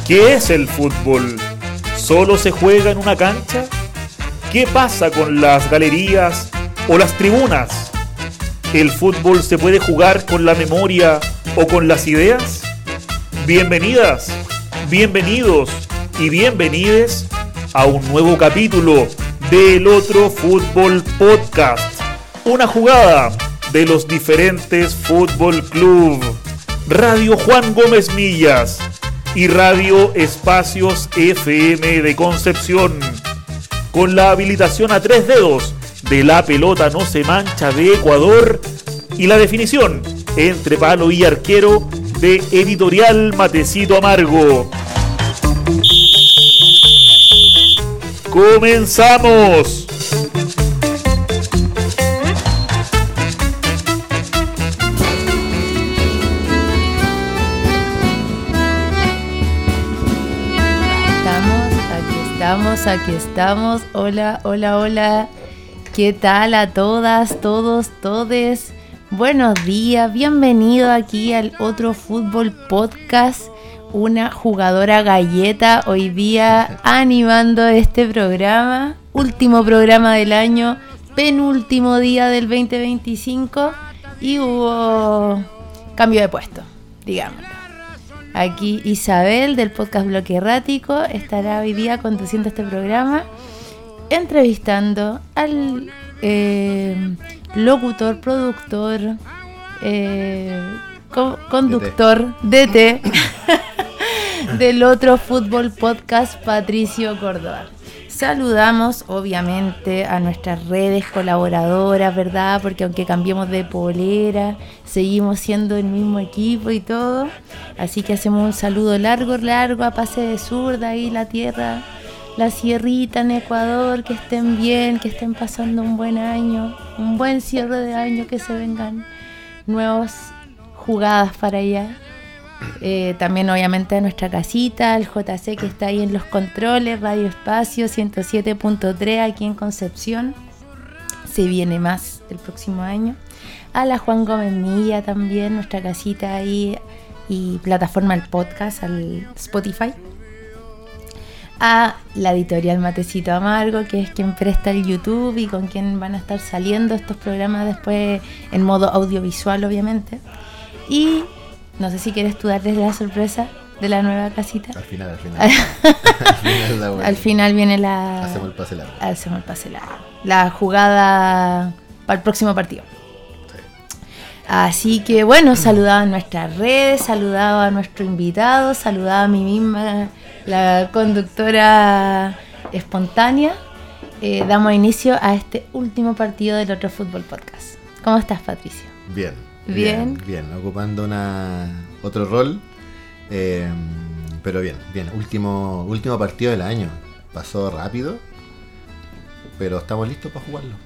¿Qué es el fútbol? ¿Solo se juega en una cancha? ¿Qué pasa con las galerías o las tribunas? ¿El fútbol se puede jugar con la memoria o con las ideas? Bienvenidas, bienvenidos y bienvenides a un nuevo capítulo del Otro Fútbol Podcast. Una jugada de los diferentes fútbol club. Radio Juan Gómez Millas y Radio Espacios FM de Concepción. Con la habilitación a 3 dedos de La Pelota No Se Mancha de Ecuador y la definición entre palo y arquero de Editorial Matecito Amargo. ¡Comenzamos! Aquí estamos. Hola, hola, hola. ¿Qué tal a todas, todos, todes? Buenos días, bienvenido aquí al Otro Fútbol Podcast. Una jugadora galleta hoy día animando este programa. Último programa del año, penúltimo día del 2025 y hubo cambio de puesto, digámoslo. Aquí Isabel del podcast Bloque Errático estará hoy día conduciendo este programa, entrevistando al locutor, productor, conductor, DT del Otro Fútbol Podcast, Patricio Córdoba. Saludamos obviamente a nuestras redes colaboradoras, ¿verdad? Porque aunque cambiemos de polera, seguimos siendo el mismo equipo y todo. Así que hacemos un saludo largo a Pase de Zurda, ahí la tierra, la sierrita en Ecuador, que estén bien, que estén pasando un buen año, un buen cierre de año, que se vengan nuevas jugadas para allá. También obviamente a nuestra casita, al JC que está ahí en los controles, Radio Espacio 107.3 aquí en Concepción. Se viene más el próximo año. A la Juan Gómez Milla también, nuestra casita ahí y plataforma al podcast, al Spotify. A la Editorial Matecito Amargo, que es quien presta el YouTube y con quien van a estar saliendo estos programas después en modo audiovisual, obviamente. Y no sé si quieres tú darles la sorpresa de la nueva casita. Al final. Al final viene la... Hacemos el pase largo. La jugada para el próximo partido. Sí. Así que bueno, saludaba a nuestras redes, saludaba a nuestro invitado, saludaba a mí misma, la conductora espontánea. Damos inicio a este último partido del Otro Fútbol Podcast. ¿Cómo estás, Patricio? Bien, ocupando otro rol, pero bien, último partido del año, pasó rápido, pero estamos listos para jugarlo.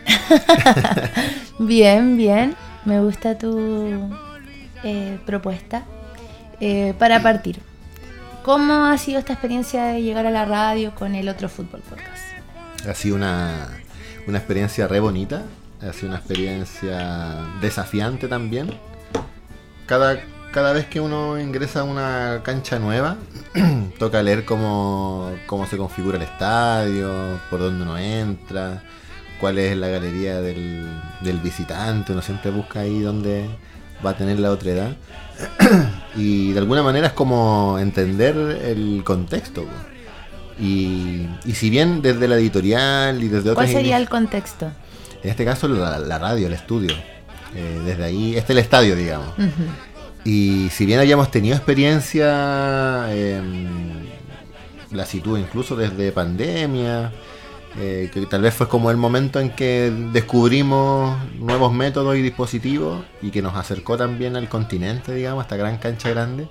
Bien, me gusta tu propuesta. Para partir, ¿cómo ha sido esta experiencia de llegar a la radio con el Otro Fútbol Podcast? Ha sido una experiencia re bonita. Ha sido una experiencia desafiante también. Cada vez que uno ingresa a una cancha nueva, toca leer cómo se configura el estadio, por dónde uno entra, cuál es la galería del visitante. Uno siempre busca ahí dónde va a tener la otra edad. Y de alguna manera es como entender el contexto. Y si bien desde la editorial y desde otras... ¿Cuál sería el contexto? En este caso la radio, el estudio. Desde ahí, es el estadio, digamos. Uh-huh. Y si bien hayamos tenido experiencia, la sitúo incluso desde pandemia, que tal vez fue como el momento en que descubrimos nuevos métodos y dispositivos y que nos acercó también al continente, digamos, a esta gran cancha grande.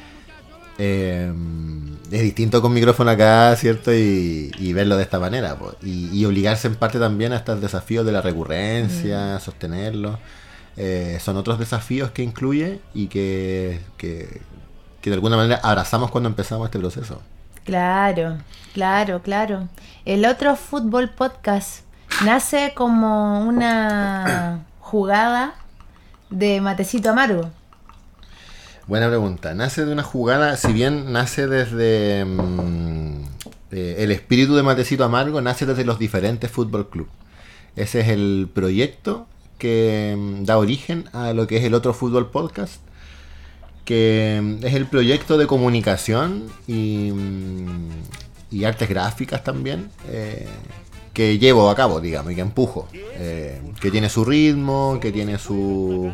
Es distinto con micrófono acá, ¿cierto? Y verlo de esta manera, pues. Y obligarse en parte también a estos desafíos de la recurrencia, sostenerlo. Son otros desafíos que incluye y que de alguna manera abrazamos cuando empezamos este proceso. Claro. El Otro Fútbol Podcast nace como una jugada de Matecito Amargo. Buena pregunta. Nace de una jugada, si bien nace desde el espíritu de Matecito Amargo, nace desde los diferentes fútbol club. Ese es el proyecto que da origen a lo que es el otro fútbol podcast, que es el proyecto de comunicación y artes gráficas también, que llevo a cabo, digamos, y que empujo, que tiene su ritmo, que tiene su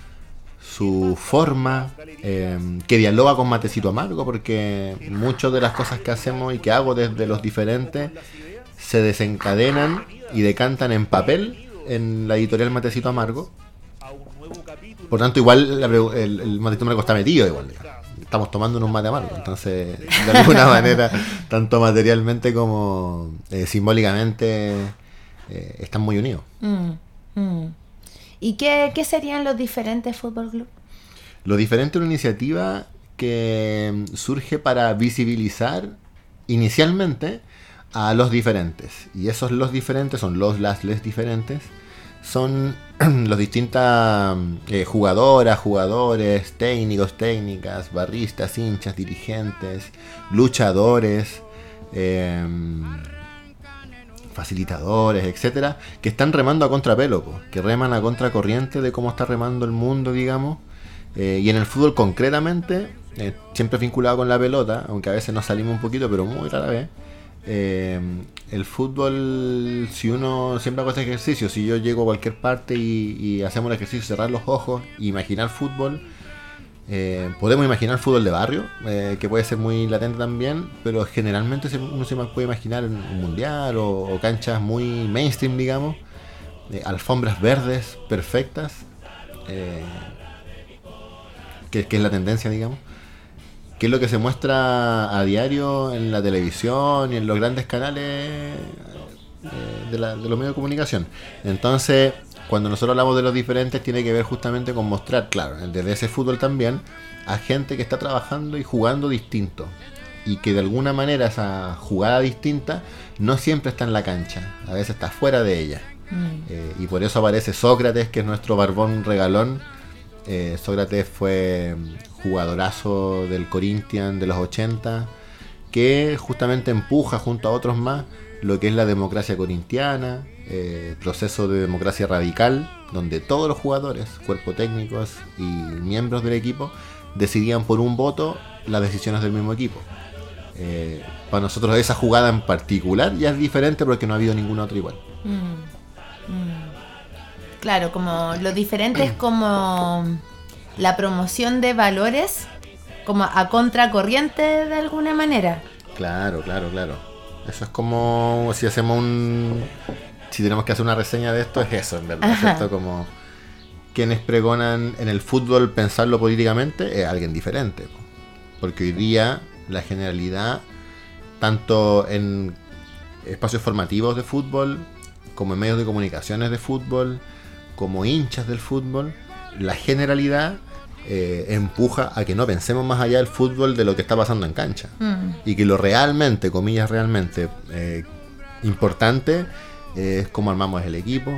forma, que dialoga con Matecito Amargo, porque muchas de las cosas que hacemos y que hago desde los diferentes se desencadenan y decantan en papel en la editorial Matecito Amargo. Por tanto, igual el Matecito Amargo está metido igual, digamos. Estamos tomando un mate amargo, entonces de alguna manera, tanto materialmente como simbólicamente, están muy unidos. ¿Y qué serían los diferentes fútbol club? Los diferentes es una iniciativa que surge para visibilizar inicialmente a los diferentes. Y esos los diferentes son les diferentes. Son los distintas jugadoras, jugadores, técnicos, técnicas, barristas, hinchas, dirigentes, luchadores, facilitadores, etcétera, que están remando a contrapelo, que reman a contracorriente de cómo está remando el mundo, digamos. Y en el fútbol concretamente, siempre vinculado con la pelota, aunque a veces nos salimos un poquito, pero muy rara vez. El fútbol, si uno siempre hace este ejercicio, si yo llego a cualquier parte y hacemos el ejercicio de cerrar los ojos e imaginar fútbol, podemos imaginar fútbol de barrio, que puede ser muy latente también, pero generalmente uno se puede imaginar un mundial o canchas muy mainstream, digamos, alfombras verdes perfectas, que es la tendencia, digamos, que es lo que se muestra a diario en la televisión y en los grandes canales de los medios de comunicación. Entonces, cuando nosotros hablamos de los diferentes, tiene que ver justamente con mostrar, claro, desde ese fútbol también, a gente que está trabajando y jugando distinto, y que de alguna manera esa jugada distinta no siempre está en la cancha, a veces está fuera de ella. Y por eso aparece Sócrates, que es nuestro barbón regalón. Sócrates fue jugadorazo del Corinthians de los 80, que justamente empuja junto a otros más lo que es la democracia corintiana, proceso de democracia radical, donde todos los jugadores, cuerpos técnicos y miembros del equipo decidían por un voto las decisiones del mismo equipo. Para nosotros esa jugada en particular ya es diferente porque no ha habido ninguna otra igual. Claro, como lo diferente es como la promoción de valores, como a contracorriente de alguna manera. Claro. Eso es como si hacemos si tenemos que hacer una reseña de esto, es eso, en verdad, ¿cierto? Como quienes pregonan en el fútbol pensarlo políticamente es alguien diferente. Porque hoy día la generalidad, tanto en espacios formativos de fútbol, como en medios de comunicaciones de fútbol, como hinchas del fútbol, la generalidad empuja a que no pensemos más allá del fútbol de lo que está pasando en cancha. Y que lo realmente, comillas realmente, importante es cómo armamos el equipo,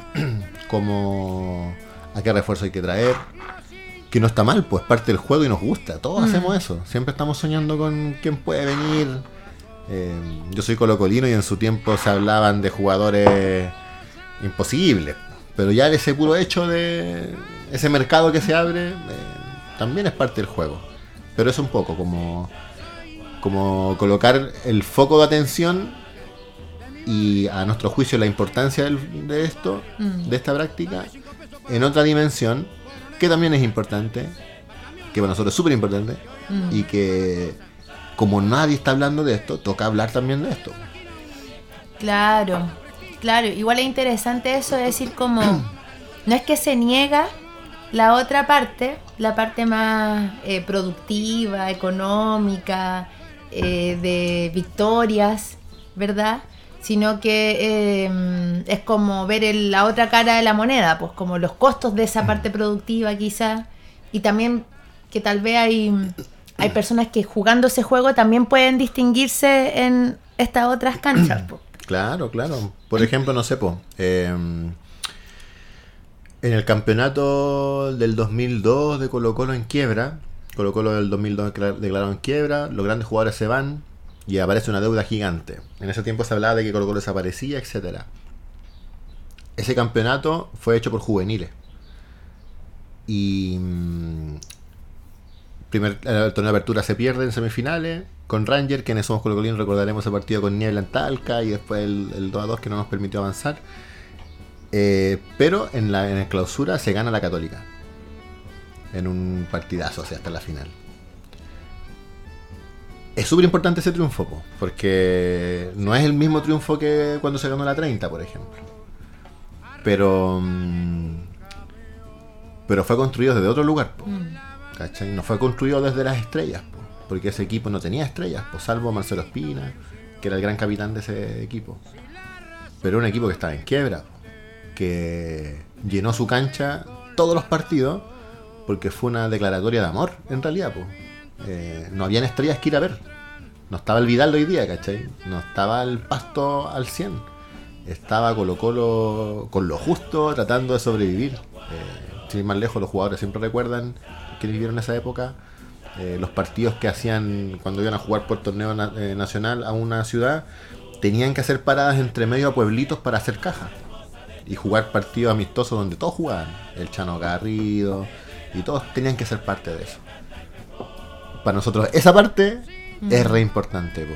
a qué refuerzo hay que traer, que no está mal, pues parte del juego y nos gusta, todos hacemos eso, siempre estamos soñando con quién puede venir. Yo soy colocolino y en su tiempo se hablaban de jugadores imposibles, pero ya ese puro hecho de ese mercado que se abre también es parte del juego, pero es un poco como colocar el foco de atención y a nuestro juicio la importancia de esto, de esta práctica, en otra dimensión que también es importante, que para nosotros es súper importante, y que como nadie está hablando de esto, toca hablar también de esto. Claro, igual es interesante eso de decir como no es que se niega la otra parte, la parte más productiva, económica, de victorias, ¿verdad? Sino que es como ver la otra cara de la moneda, pues como los costos de esa parte productiva quizás, y también que tal vez hay personas que jugando ese juego también pueden distinguirse en estas otras canchas, pues. Claro. Por ejemplo, no sé, en el campeonato del 2002 de Colo-Colo en quiebra, Colo-Colo del 2002 declararon quiebra, los grandes jugadores se van y aparece una deuda gigante. En ese tiempo se hablaba de que Colo-Colo desaparecía, etcétera. Ese campeonato fue hecho por juveniles. Y el torneo de apertura se pierde en semifinales con Ranger, quienes somos colocolinos recordaremos ese partido con niebla en Talca y después el 2-2 que no nos permitió avanzar. Pero en la clausura se gana la Católica en un partidazo, o sea, hasta la final. Es súper importante ese triunfo, porque no es el mismo triunfo que cuando se ganó la 30, por ejemplo. Pero fue construido desde otro lugar, ¿cachai? No fue construido desde las estrellas, porque ese equipo no tenía estrellas, salvo Marcelo Espina, que era el gran capitán de ese equipo. Pero era un equipo que estaba en quiebra, que llenó su cancha todos los partidos, porque fue una declaratoria de amor, en realidad. No habían estrellas que ir a ver. No estaba el Vidal de hoy día, ¿cachai? No estaba el Pasto al 100. Estaba Colo-Colo con lo justo, tratando de sobrevivir. Sin ir más lejos, los jugadores siempre recuerdan que vivieron esa época. Los partidos que hacían cuando iban a jugar por torneo nacional a una ciudad, tenían que hacer paradas entre medio a pueblitos para hacer caja y jugar partidos amistosos donde todos jugaban. El Chano Garrido y todos tenían que ser parte de eso. Para nosotros esa parte es re importante.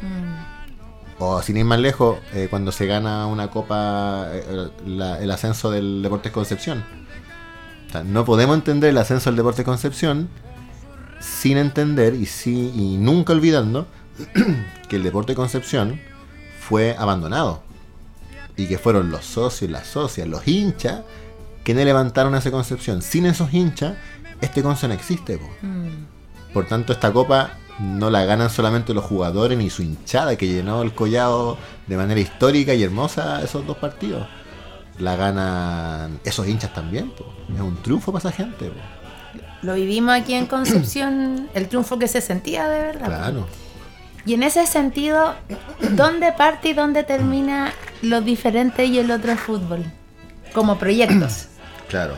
O sin ir más lejos, cuando se gana una copa, el ascenso del Deportes Concepción. O sea, no podemos entender el ascenso del Deportes Concepción sin entender y nunca olvidando que el Deportes Concepción fue abandonado y que fueron los socios, las socias, los hinchas quienes levantaron a esa Concepción. Sin esos hinchas, este Conce no existe. Por tanto, esta copa no la ganan solamente los jugadores ni su hinchada que llenó el Collado de manera histórica y hermosa esos dos partidos. La ganan esos hinchas también. Es un triunfo para esa gente. Lo vivimos aquí en Concepción, el triunfo que se sentía de verdad. Claro. Y en ese sentido, ¿dónde parte y dónde termina los diferentes y el otro fútbol? Como proyectos. Claro.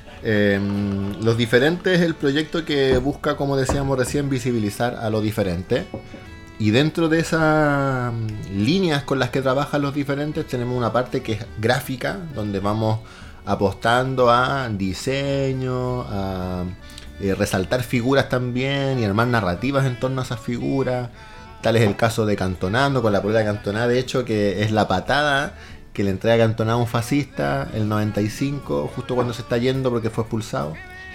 Los diferentes es el proyecto que busca, como decíamos recién, visibilizar a lo diferente. Y dentro de esas líneas con las que trabajan los diferentes tenemos una parte que es gráfica, donde vamos apostando a diseño, a resaltar figuras también y armar narrativas en torno a esas figuras. Tal es el caso de Cantonado, con la polera de Cantonado, de hecho, que es la patada que le entrega Cantonado a un fascista el 95, justo cuando se está yendo porque fue expulsado.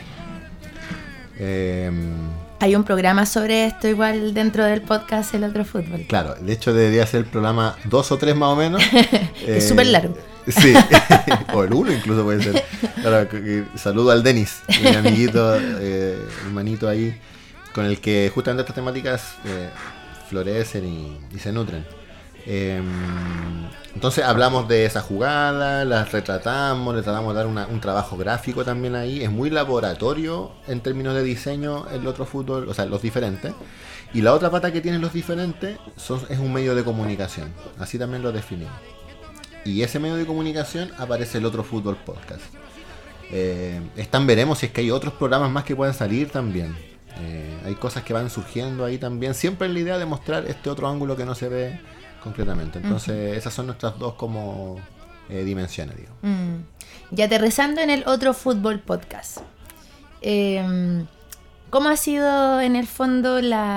Hay un programa sobre esto igual dentro del podcast El Otro Fútbol. Claro, de hecho debería ser el programa 2 o 3 más o menos. Es súper largo. Sí, o el 1 incluso puede ser. Claro, saludo al Denis, mi amiguito, hermanito ahí, con el que justamente estas temáticas florecen y se nutren. Entonces hablamos de esa jugada, las retratamos, le tratamos de dar un trabajo gráfico también ahí. Es muy laboratorio en términos de diseño el otro fútbol, o sea, los diferentes. Y la otra pata que tienen los diferentes es un medio de comunicación, así también lo definimos. Y ese medio de comunicación aparece el Otro Fútbol Podcast. Veremos si es que hay otros programas más que puedan salir también. Hay cosas que van surgiendo ahí también, siempre en la idea de mostrar este otro ángulo que no se ve concretamente. Entonces esas son nuestras dos como dimensiones, digo. Y aterrizando en el Otro Fútbol Podcast, ¿cómo ha sido en el fondo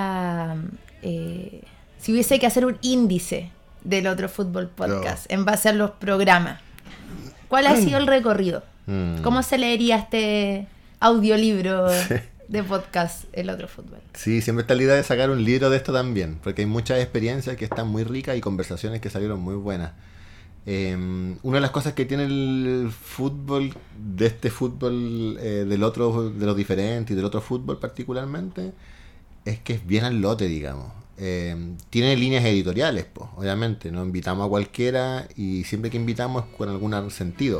si hubiese que hacer un índice del Otro Fútbol Podcast en base a los programas? ¿Cuál ha sido el recorrido? ¿Cómo se leería este audiolibro de podcast El Otro Fútbol? Sí, siempre está la idea de sacar un libro de esto también, porque hay muchas experiencias que están muy ricas y conversaciones que salieron muy buenas. Una de las cosas que tiene el fútbol, de este fútbol del otro, de los diferentes y del otro fútbol particularmente, es que es bien al lote, digamos. Tiene líneas editoriales, pues, obviamente, no invitamos a cualquiera y siempre que invitamos es con algún sentido,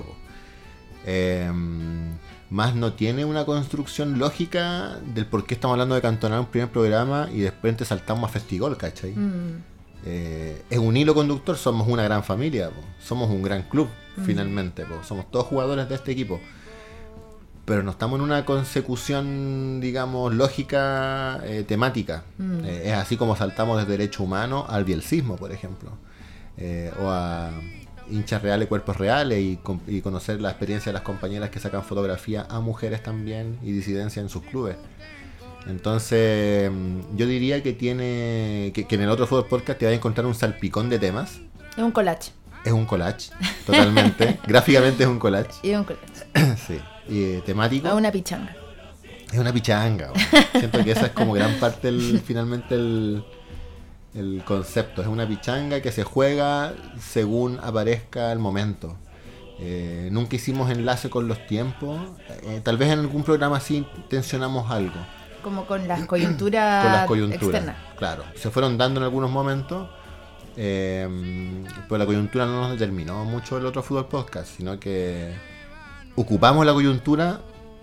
más no tiene una construcción lógica del por qué estamos hablando de Cantonado en un primer programa y después te saltamos a Festigol, ¿cachai? Es un hilo conductor, somos una gran familia, somos un gran club, finalmente, somos todos jugadores de este equipo. pero no estamos en una consecución, digamos, lógica temática. Es así como saltamos desde derecho humano al bielcismo, por ejemplo, o a hinchas reales, cuerpos reales, y conocer la experiencia de las compañeras que sacan fotografía a mujeres también y disidencia en sus clubes. Entonces, yo diría que que en el otro Fútbol Podcast te vas a encontrar un salpicón de temas. Es un collage. Es un collage, totalmente. Gráficamente es un collage. Y es un collage. Sí. Y temático. Es una pichanga. Es una pichanga. Siento que esa es como gran parte finalmente el concepto. Es una pichanga que se juega según aparezca el momento. Nunca hicimos enlace con los tiempos. Tal vez en algún programa sí intencionamos algo. Como con las coyunturas, Con las coyunturas externas. Claro, se fueron dando en algunos momentos, pero la coyuntura no nos determinó mucho el otro Fútbol Podcast, sino que ocupamos la coyuntura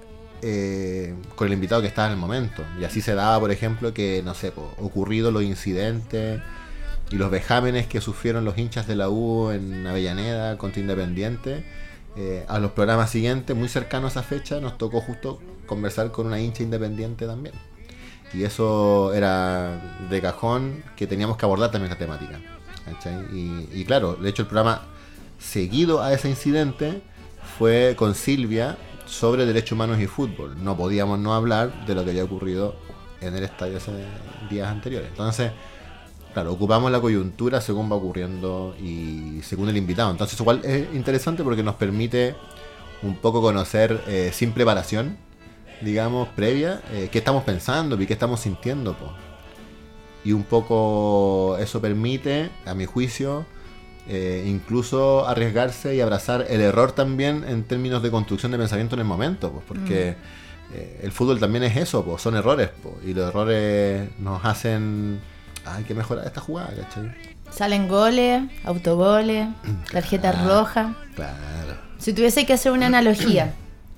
con el invitado que estaba en el momento. Y así se daba, por ejemplo, que, no sé, ocurridos los incidentes y los vejámenes que sufrieron los hinchas de la U en Avellaneda contra Independiente. A los programas siguientes, muy cercanos a esa fecha, nos tocó justo conversar con una hincha independiente también. Y eso era de cajón que teníamos que abordar también esa temática, ¿cachai? Y claro, de hecho el programa seguido a ese incidente fue con Silvia sobre derechos humanos y fútbol. No podíamos no hablar de lo que había ocurrido en el estadio hace días anteriores. Entonces, claro, ocupamos la coyuntura según va ocurriendo y según el invitado. Entonces igual es interesante porque nos permite un poco conocer sin preparación, digamos, previa, qué estamos pensando y qué estamos sintiendo, po. Y un poco eso permite, a mi juicio, incluso arriesgarse y abrazar el error también en términos de construcción de pensamiento en el momento, pues, porque el fútbol también es eso, pues, son errores, pues, y los errores nos hacen, hay que mejorar esta jugada, ¿cachai? Salen goles, autogoles, tarjetas rojas. Claro. Si tuviese que hacer una analogía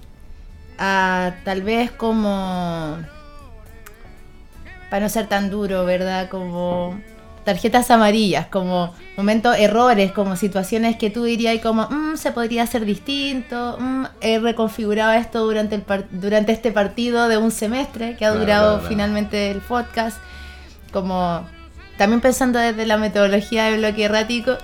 a tal vez como, para no ser tan duro, ¿verdad? Como tarjetas amarillas, como momentos, errores, como situaciones que tú dirías como, se podría hacer distinto, he reconfigurado esto durante este partido de un semestre que ha durado finalmente el podcast, como también pensando desde la metodología de bloque errático,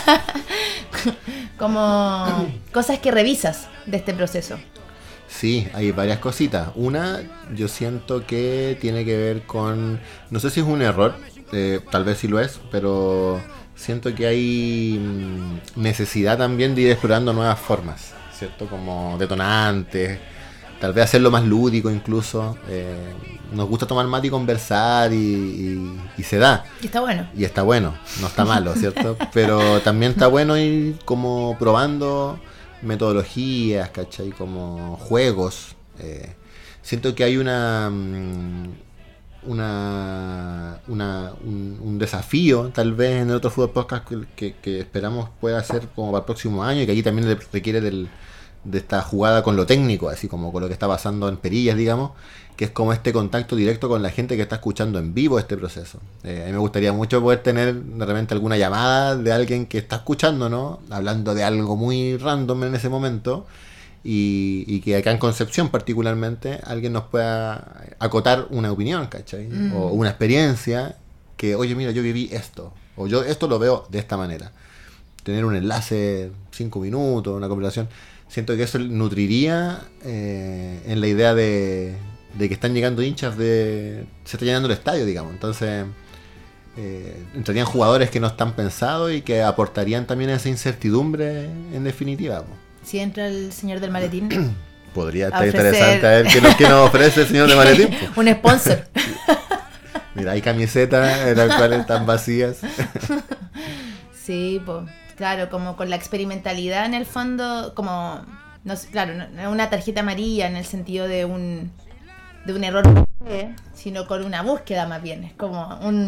como cosas que revisas de este proceso. Sí, hay varias cositas. Una, yo siento que tiene que ver con, no sé si es un error, tal vez sí lo es, pero siento que hay necesidad también de ir explorando nuevas formas, ¿cierto? Como detonantes, tal vez hacerlo más lúdico incluso. Nos gusta tomar mate y conversar y se da. Y está bueno. Y está bueno, no está malo, ¿cierto? Pero también está bueno ir como probando metodologías, ¿cachai? Como juegos. Siento que hay un desafío tal vez en el otro Fútbol Podcast que esperamos pueda ser como para el próximo año y que aquí también requiere de esta jugada con lo técnico, así como con lo que está pasando en Perillas, digamos, que es como este contacto directo con la gente que está escuchando en vivo este proceso. A mí me gustaría mucho poder tener de repente alguna llamada de alguien que está escuchando, ¿no? Hablando de algo muy random en ese momento y que acá en Concepción particularmente alguien nos pueda acotar una opinión, ¿cachai? O una experiencia que, oye, mira, yo viví esto, o yo esto lo veo de esta manera. Tener un enlace, 5 minutos, una conversación. Siento que eso nutriría en la idea de que están llegando hinchas se está llenando el estadio, digamos. Entonces entrarían jugadores que no están pensados y que aportarían también esa incertidumbre en definitiva, po. Si entra el señor del maletín, podría estar interesante a ver qué nos ofrece el señor del maletín, po. Un sponsor. Mira, hay camisetas en las cuales están vacías. Sí, pues claro, como con la experimentalidad en el fondo, como, no sé, claro, no una tarjeta amarilla en el sentido de un error, sino con una búsqueda más bien. Es como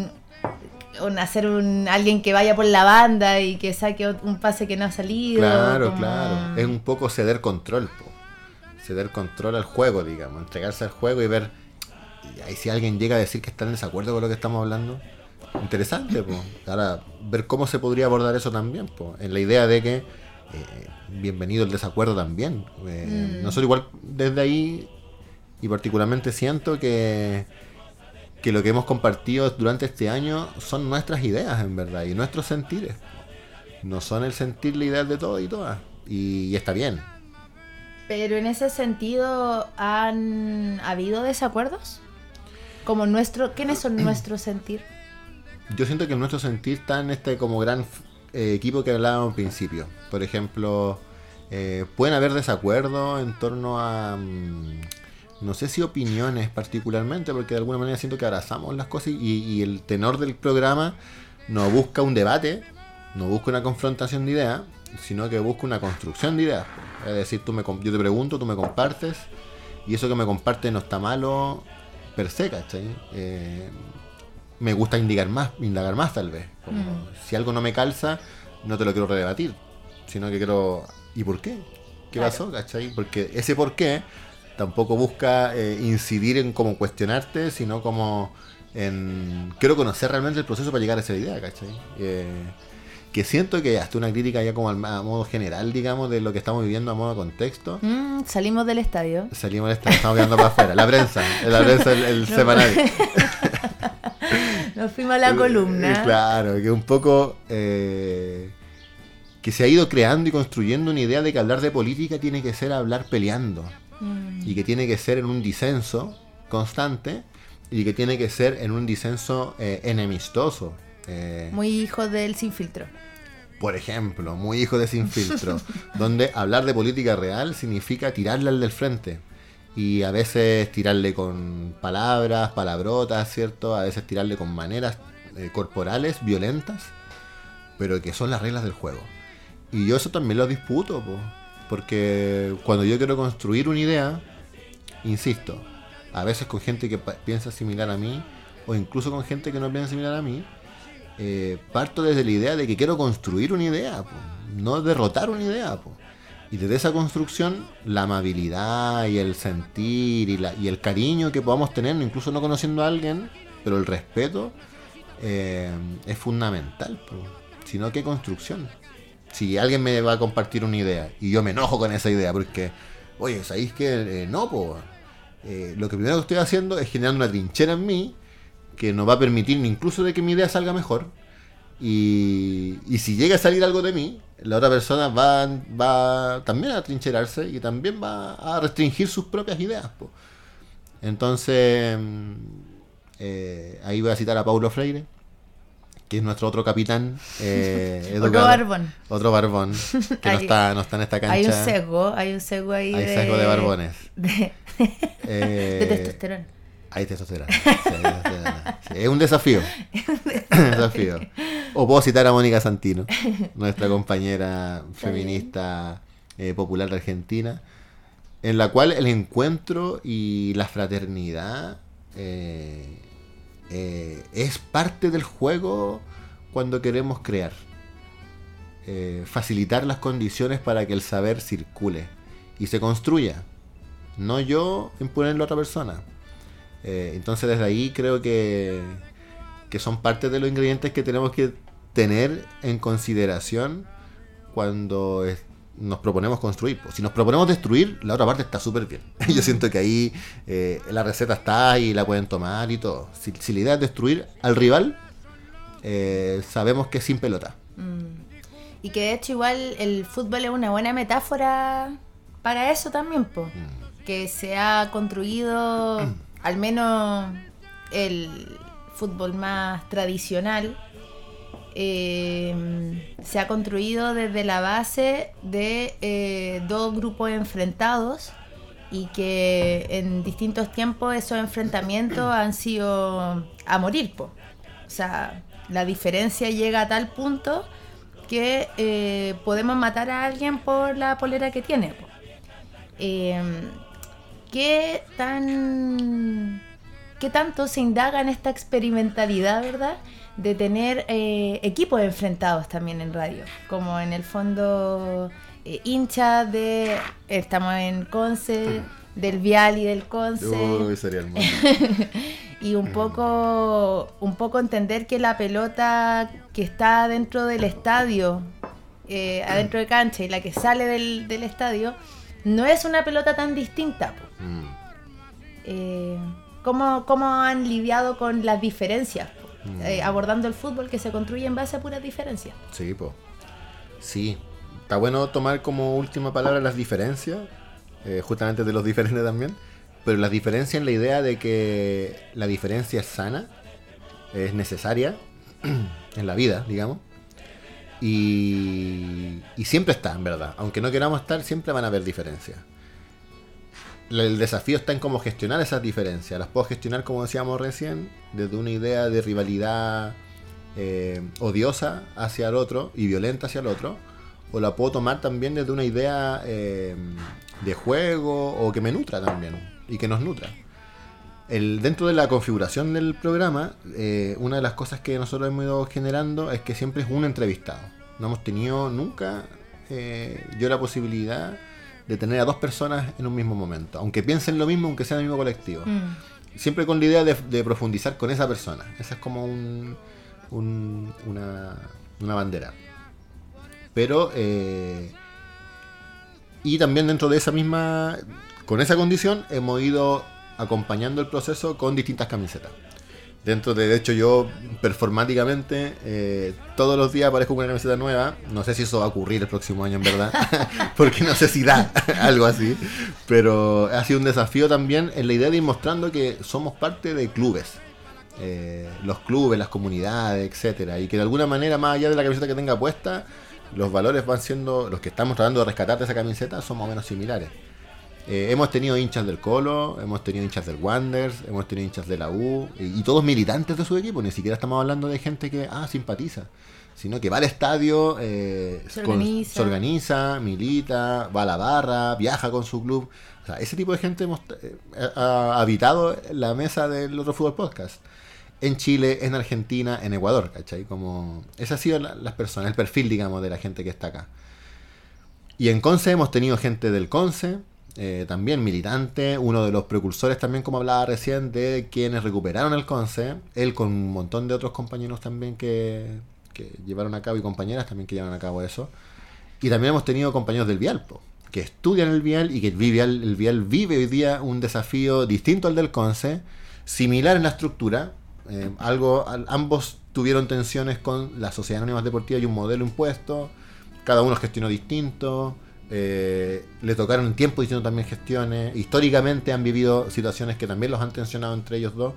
alguien que vaya por la banda y que saque un pase que no ha salido. Claro, como... claro. Es un poco ceder control, po. Ceder control al juego, digamos. Entregarse al juego y ver. Y ahí si alguien llega a decir que está en desacuerdo con lo que estamos hablando. Interesante, po. Ahora, ver cómo se podría abordar eso también, po. En la idea de que bienvenido el desacuerdo también. Nosotros igual desde ahí, y particularmente siento que lo que hemos compartido durante este año son nuestras ideas, en verdad, y nuestros sentires. No son el sentir la idea de todos y todas. Y está bien. Pero en ese sentido, ¿han habido desacuerdos? Como ¿quiénes son nuestro sentir? Yo siento que nuestro sentir está en este como gran equipo que hablábamos al principio. Por ejemplo, pueden haber desacuerdos en torno a... no sé si opiniones particularmente, porque de alguna manera siento que abrazamos las cosas y el tenor del programa no busca un debate, no busca una confrontación de ideas, sino que busca una construcción de ideas. Es decir, yo te pregunto, tú me compartes, y eso que me compartes no está malo per se, ¿cachai? Me gusta indagar más tal vez. Si algo no me calza, no te lo quiero redebatir, sino que quiero... ¿Y por qué? ¿Qué pasó, cachai? Porque ese por qué tampoco busca incidir en cómo cuestionarte, sino como en... Quiero conocer realmente el proceso para llegar a esa idea, ¿cachai? Que siento que hasta una crítica ya como a modo general, digamos, de lo que estamos viviendo a modo de contexto. Salimos del estadio. Estamos quedando para afuera. La prensa, el semanario. Nos fuimos a la columna. Claro, que un poco... que se ha ido creando y construyendo una idea de que hablar de política tiene que ser hablar peleando. Y que tiene que ser en un disenso constante y que tiene que ser en un disenso enemistoso. Muy hijo del Sin Filtro. Por ejemplo, muy hijo de Sin Filtro, donde hablar de política real significa tirarle al del frente. Y a veces tirarle con palabras, palabrotas, ¿cierto? A veces tirarle con maneras corporales, violentas, pero que son las reglas del juego. Y yo eso también lo disputo, po. Porque cuando yo quiero construir una idea, insisto, a veces con gente que piensa similar a mí, o incluso con gente que no piensa similar a mí, parto desde la idea de que quiero construir una idea, po, no derrotar una idea, po. Y desde esa construcción, la amabilidad y el sentir y el cariño que podamos tener, incluso no conociendo a alguien, pero el respeto es fundamental, po. Si no, ¿qué construcción? Si alguien me va a compartir una idea y yo me enojo con esa idea porque, oye, ¿sabéis que no, po? Lo que primero que estoy haciendo es generar una trinchera en mí que no va a permitir incluso de que mi idea salga mejor. Y si llega a salir algo de mí, la otra persona va también a trincherarse y también va a restringir sus propias ideas, po. Entonces, ahí voy a citar a Paulo Freire, que es nuestro otro capitán, otro barbón que no está en esta cancha. Hay un sesgo ahí. Hay sesgo de barbones. De testosterona. Hay testosterona. Sí, es un desafío. O puedo citar a Mónica Santino, nuestra compañera feminista popular de Argentina, en la cual el encuentro y la fraternidad es parte del juego cuando queremos crear. Facilitar las condiciones para que el saber circule y se construya. No yo imponerlo a otra persona. Entonces desde ahí creo que son parte de los ingredientes que tenemos que tener en consideración cuando nos proponemos construir. Si nos proponemos destruir, la otra parte está súper bien. Yo siento que ahí la receta está y la pueden tomar y todo. Si la idea es destruir al rival, sabemos que es sin pelota. Y que de hecho igual el fútbol es una buena metáfora para eso también, po. Que se ha construido, al menos el fútbol más tradicional, se ha construido desde la base de dos grupos enfrentados y que en distintos tiempos esos enfrentamientos han sido a morir, po. O sea, la diferencia llega a tal punto que podemos matar a alguien por la polera que tiene, po. ¿Qué tanto se indaga en esta experimentalidad, verdad? De tener equipos enfrentados también en radio, como en el fondo hinchas de, estamos en Conce, del Vial y del Conce. Sería hermoso. Y un poco entender que la pelota que está dentro del estadio adentro de cancha y la que sale del estadio, no es una pelota tan distinta. ¿Cómo han lidiado con las diferencias? Abordando el fútbol que se construye en base a puras diferencias. Sí, pues. Sí. Está bueno tomar como última palabra las diferencias, justamente de los diferentes también, pero las diferencias en la idea de que la diferencia es sana, es necesaria en la vida, digamos, y siempre está, en verdad. Aunque no queramos estar, siempre van a haber diferencias. El desafío está en cómo gestionar esas diferencias. Las puedo gestionar, como decíamos recién, desde una idea de rivalidad odiosa hacia el otro y violenta hacia el otro, o la puedo tomar también desde una idea de juego o que me nutra también y que nos nutra. Dentro de la configuración del programa, una de las cosas que nosotros hemos ido generando es que siempre es un entrevistado. No hemos tenido nunca yo la posibilidad de tener a dos personas en un mismo momento, aunque piensen lo mismo, aunque sea en el mismo colectivo. Siempre con la idea de profundizar con esa persona. Esa es como una bandera. Pero y también dentro de esa misma, con esa condición, hemos ido acompañando el proceso con distintas camisetas. De hecho, yo performáticamente todos los días aparezco con una camiseta nueva. No sé si eso va a ocurrir el próximo año, en verdad, porque no sé si da algo así. Pero ha sido un desafío también en la idea de ir mostrando que somos parte de clubes. Los clubes, las comunidades, etcétera, y que de alguna manera, más allá de la camiseta que tenga puesta, los valores van siendo, los que estamos tratando de rescatar de esa camiseta son más o menos similares. Hemos tenido hinchas del Colo, hemos tenido hinchas del Wanderers, hemos tenido hinchas de la U, y todos militantes de su equipo. Ni siquiera estamos hablando de gente que simpatiza, sino que va al estadio, se organiza, milita, va a la barra, viaja con su club. O sea, ese tipo de gente ha habitado la mesa del Otro Fútbol Podcast en Chile, en Argentina, en Ecuador, ¿cachai? Como esas han sido las personas, el perfil, digamos, de la gente que está acá. Y en Conce hemos tenido gente del Conce, también militante, uno de los precursores también, como hablaba recién, de quienes recuperaron el Conce, él con un montón de otros compañeros también que llevaron a cabo, y compañeras también que llevaron a cabo eso. Y también hemos tenido compañeros del Vial, que estudian el Vial y que el Vial vive hoy día un desafío distinto al del Conce, similar en la estructura. Ambos tuvieron tensiones con la Sociedad Anónima Deportiva y un modelo impuesto, cada uno gestionó distinto, le tocaron en tiempo distinto también gestiones, históricamente han vivido situaciones que también los han tensionado entre ellos dos,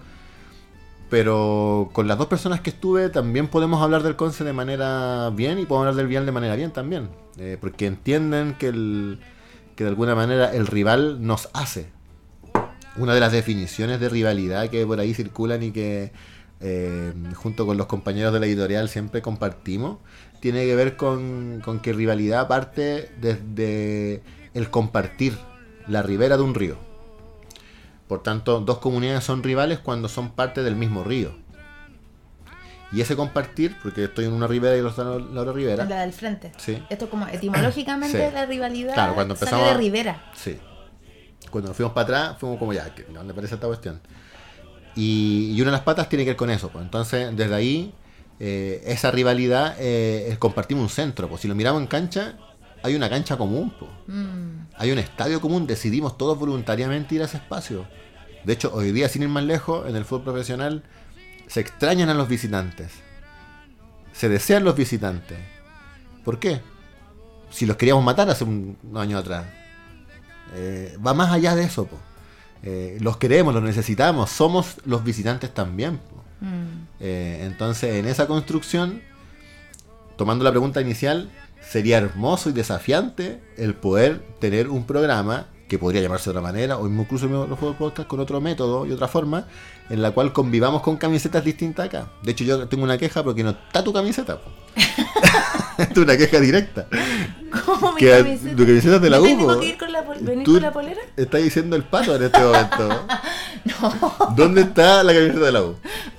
pero con las dos personas que estuve también podemos hablar del Conce de manera bien y podemos hablar del Vial de manera bien también, porque entienden que de alguna manera el rival nos hace. Una de las definiciones de rivalidad que por ahí circulan y que junto con los compañeros de la editorial siempre compartimos, tiene que ver con que rivalidad parte desde el compartir la ribera de un río. Por tanto, dos comunidades son rivales cuando son parte del mismo río. Y ese compartir, porque estoy en una ribera y los están en la otra ribera. La del frente. Sí. Esto como etimológicamente la rivalidad, claro, cuando empezamos, sale de ribera. Sí. Cuando nos fuimos para atrás, fuimos como ya, ¿dónde aparece esta cuestión? Y una de las patas tiene que ver con eso, pues. Entonces, desde ahí, esa rivalidad, compartimos un centro, pues. Si lo miramos en cancha, hay una cancha común, pues. Hay un estadio común, decidimos todos voluntariamente ir a ese espacio. De hecho, hoy día, sin ir más lejos, en el fútbol profesional, se extrañan a los visitantes. Se desean los visitantes. ¿Por qué? Si los queríamos matar hace unos años atrás. Va más allá de eso, po. Los queremos, los necesitamos, somos los visitantes también, po. Entonces, en esa construcción, tomando la pregunta inicial, sería hermoso y desafiante el poder tener un programa que podría llamarse de otra manera, o incluso los juegos podcast con otro método y otra forma, en la cual convivamos con camisetas distintas acá. De hecho, yo tengo una queja porque no está tu camiseta, po. Es una queja directa. ¿Cómo mi camiseta? Tu camiseta de la U. ¿Tengo que ir con venir con la polera? Estás diciendo el pato en este momento. No. ¿Dónde está la camiseta de la U?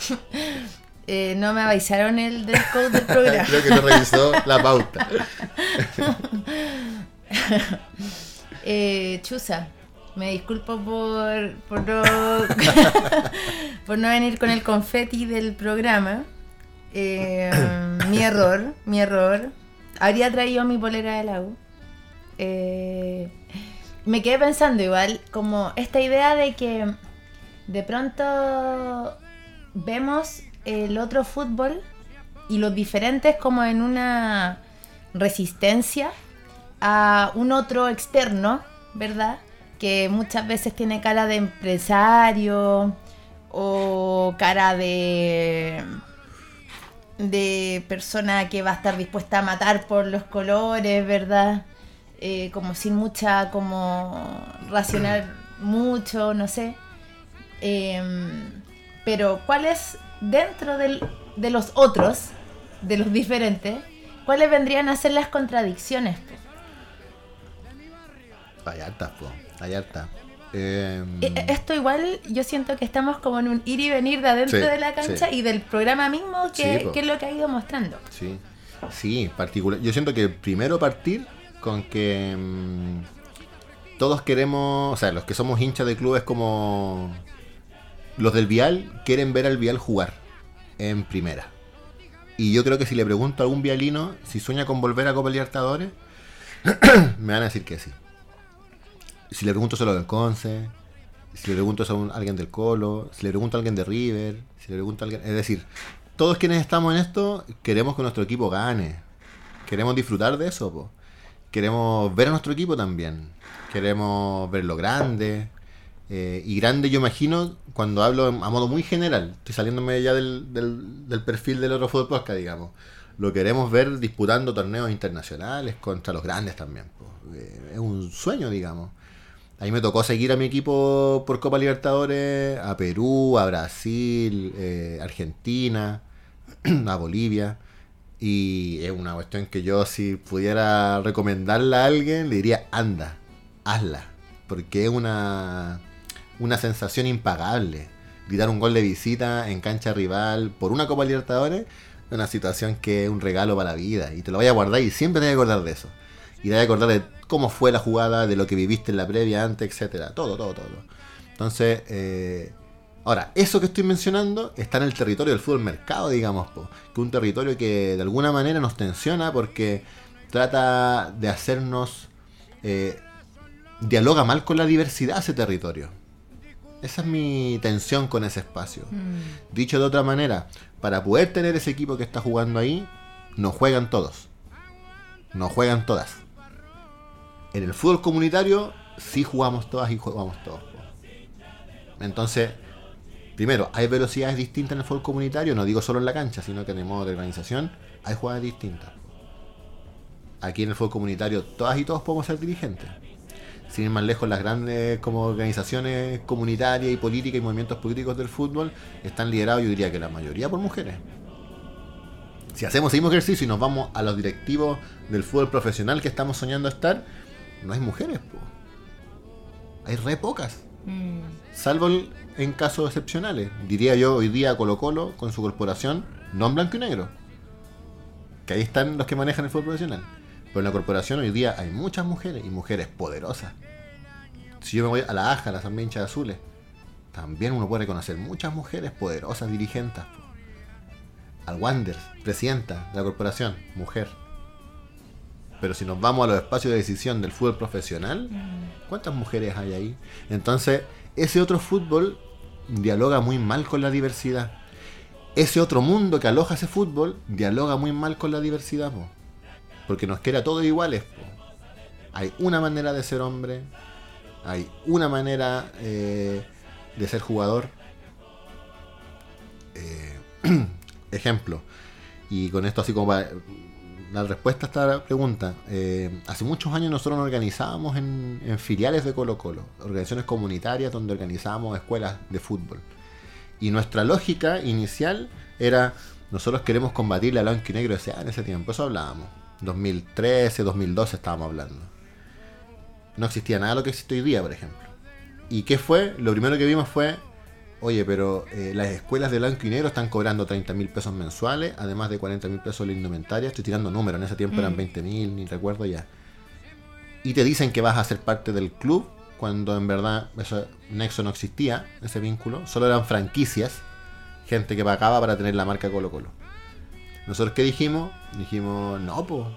No me avisaron el dress code del programa. Creo que no revisó la pauta. Chusa, me disculpo por no por no venir con el confeti del programa. Mi error. habría traído mi polera de la U. Me quedé pensando igual, como esta idea de que de pronto vemos el otro fútbol y los diferentes como en una resistencia a un otro externo, ¿verdad? Que muchas veces tiene cara de empresario o cara de persona que va a estar dispuesta a matar por los colores, ¿verdad? Como sin mucha, como racionar mucho, no sé. Pero ¿cuáles dentro de los otros, de los diferentes, cuáles vendrían a ser las contradicciones? Hay hartas, po. Hay hartas. Esto igual yo siento que estamos como en un ir y venir de adentro de la cancha y del programa mismo que es lo que ha ido mostrando. Sí, particular. Yo siento que primero partir con que todos queremos, o sea, los que somos hinchas de clubes como los del Vial quieren ver al Vial jugar en primera. Y yo creo que si le pregunto a algún vialino si sueña con volver a Copa Libertadores, me van a decir que sí. Si le pregunto solo del Conce, si le pregunto a alguien del Colo, si le pregunto a alguien de River, si le pregunto a alguien... Es decir, todos quienes estamos en esto queremos que nuestro equipo gane. Queremos disfrutar de eso, po. Queremos ver a nuestro equipo también. Queremos verlo grande. Y grande yo imagino cuando hablo a modo muy general. Estoy saliéndome ya del perfil del otro fútbol podcast, digamos. Lo queremos ver disputando torneos internacionales contra los grandes también, po. Es un sueño, digamos. A mí me tocó seguir a mi equipo por Copa Libertadores, a Perú, a Brasil, Argentina, a Bolivia. Y es una cuestión que yo, si pudiera recomendarla a alguien, le diría, anda, hazla. Porque es una sensación impagable. Gritar un gol de visita en cancha rival por una Copa Libertadores es una situación que es un regalo para la vida. Y te lo voy a guardar y siempre te voy a acordar de eso. Y te voy a acordar de cómo fue la jugada, de lo que viviste en la previa, antes, etcétera. Todo. Entonces, ahora, eso que estoy mencionando está en el territorio del fútbol mercado, digamos, po, que es un territorio que de alguna manera nos tensiona porque trata de hacernos... dialoga mal con la diversidad ese territorio. Esa es mi tensión con ese espacio. Dicho de otra manera, para poder tener ese equipo que está jugando ahí, no juegan todos. No juegan todas. En el fútbol comunitario sí jugamos todas y jugamos todos. Entonces, primero, hay velocidades distintas en el fútbol comunitario, no digo solo en la cancha, sino que en el modo de organización hay jugadas distintas. Aquí en el fútbol comunitario todas y todos podemos ser dirigentes. Sin ir más lejos, las grandes como organizaciones comunitarias y políticas y movimientos políticos del fútbol están liderados, yo diría que la mayoría, por mujeres. Si hacemos el mismo ejercicio y nos vamos a los directivos del fútbol profesional que estamos soñando estar, no hay mujeres, po. Hay re pocas. Salvo en casos excepcionales. Diría yo hoy día Colo-Colo con su corporación, no en blanco y negro. Que ahí están los que manejan el fútbol profesional. Pero en la corporación hoy día hay muchas mujeres y mujeres poderosas. Si yo me voy a la AJA, a la Asamblea Hinchas Azules, también uno puede reconocer muchas mujeres poderosas dirigentes. Al Wanderers, presidenta de la corporación, mujer. Pero si nos vamos a los espacios de decisión del fútbol profesional, ¿cuántas mujeres hay ahí? Entonces, ese otro fútbol dialoga muy mal con la diversidad. Ese otro mundo que aloja ese fútbol dialoga muy mal con la diversidad, po. Porque nos quiere a todos iguales, po. Hay una manera de ser hombre, hay una manera de ser jugador. Ejemplo, y con esto así como para dar respuesta a esta pregunta, hace muchos años nosotros nos organizábamos en filiales de Colo-Colo, organizaciones comunitarias donde organizábamos escuelas de fútbol. Y nuestra lógica inicial era, nosotros queremos combatir la blanco y negro S.A. en ese tiempo, eso hablábamos. 2013, 2012 estábamos hablando. No existía nada de lo que existe hoy día, por ejemplo. ¿Y qué fue? Lo primero que vimos fue, oye, pero las escuelas de blanco y negro están cobrando 30.000 pesos mensuales, además de 40.000 pesos de la indumentaria. Estoy tirando números, en ese tiempo eran 20.000, ni recuerdo ya. Y te dicen que vas a ser parte del club, cuando en verdad ese nexo no existía, ese vínculo. Solo eran franquicias, gente que pagaba para tener la marca Colo-Colo. ¿Nosotros qué dijimos? Dijimos, no, pues,